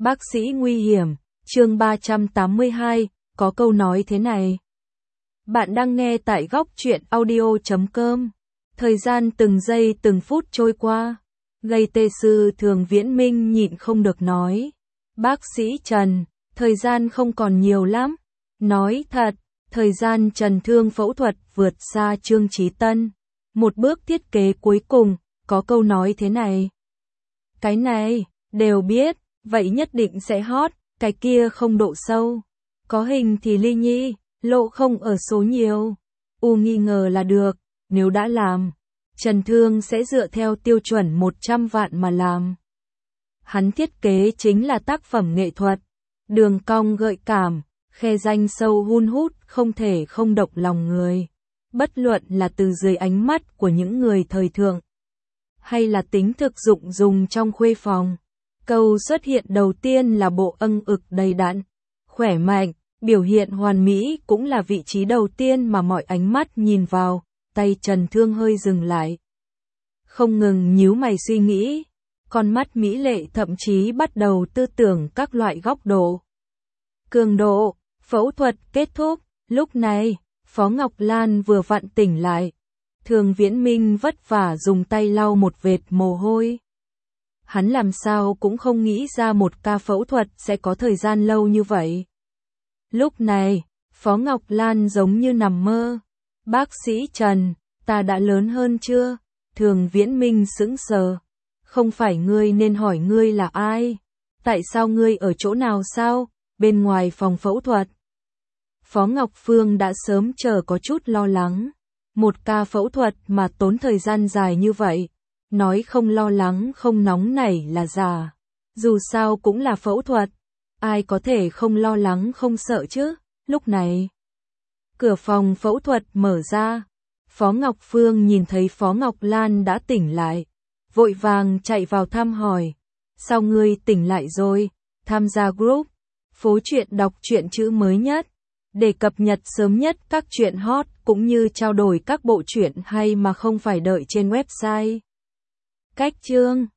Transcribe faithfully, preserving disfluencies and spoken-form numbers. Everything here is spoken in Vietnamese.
Bác sĩ nguy hiểm, chương ba trăm tám mươi hai, có câu nói thế này. Bạn đang nghe tại góc truyện audio chấm com. Thời gian từng giây từng phút trôi qua, gây tê sư Thường Viễn Minh nhịn không được nói. Bác sĩ Trần, thời gian không còn nhiều lắm. Nói thật, thời gian Trần Thương phẫu thuật vượt xa Trương Chí Tân. Một bước thiết kế cuối cùng, có câu nói thế này. Cái này, đều biết, vậy nhất định sẽ hot, cái kia không độ sâu. Có hình thì ly nhi, lộ không ở số nhiều. U nghi ngờ là được, nếu đã làm, Trần Thương sẽ dựa theo tiêu chuẩn một trăm vạn mà làm. Hắn thiết kế chính là tác phẩm nghệ thuật, đường cong gợi cảm, khe rãnh sâu hun hút không thể không động lòng người. Bất luận là từ dưới ánh mắt của những người thời thượng, hay là tính thực dụng dùng trong khuê phòng. Câu xuất hiện đầu tiên là bộ âng ực đầy đặn, khỏe mạnh, biểu hiện hoàn mỹ cũng là vị trí đầu tiên mà mọi ánh mắt nhìn vào. Tay Trần Thương hơi dừng lại, không ngừng nhíu mày suy nghĩ, con mắt mỹ lệ thậm chí bắt đầu tư tưởng các loại góc độ. Cường độ, phẫu thuật kết thúc, lúc này, Phó Ngọc Lan vừa vặn tỉnh lại. Thường Viễn Minh vất vả dùng tay lau một vệt mồ hôi. Hắn làm sao cũng không nghĩ ra một ca phẫu thuật sẽ có thời gian lâu như vậy. Lúc này, Phó Ngọc Lan giống như nằm mơ. Bác sĩ Trần, ta đã lớn hơn chưa? Thường Viễn Minh sững sờ. Không phải ngươi nên hỏi ngươi là ai? Tại sao ngươi ở chỗ nào sao? Bên ngoài phòng phẫu thuật. Phó Ngọc Phương đã sớm chờ có chút lo lắng. Một ca phẫu thuật mà tốn thời gian dài như vậy. Nói không lo lắng không nóng nảy là giả. Dù sao cũng là phẫu thuật. Ai có thể không lo lắng không sợ chứ? Lúc này, cửa phòng phẫu thuật mở ra. Phó Ngọc Phương nhìn thấy Phó Ngọc Lan đã tỉnh lại. Vội vàng chạy vào thăm hỏi. Sao ngươi tỉnh lại rồi? Tham gia group Phố Truyện đọc truyện chữ mới nhất. Để cập nhật sớm nhất các truyện hot cũng như trao đổi các bộ truyện hay mà không phải đợi trên website. Cách chương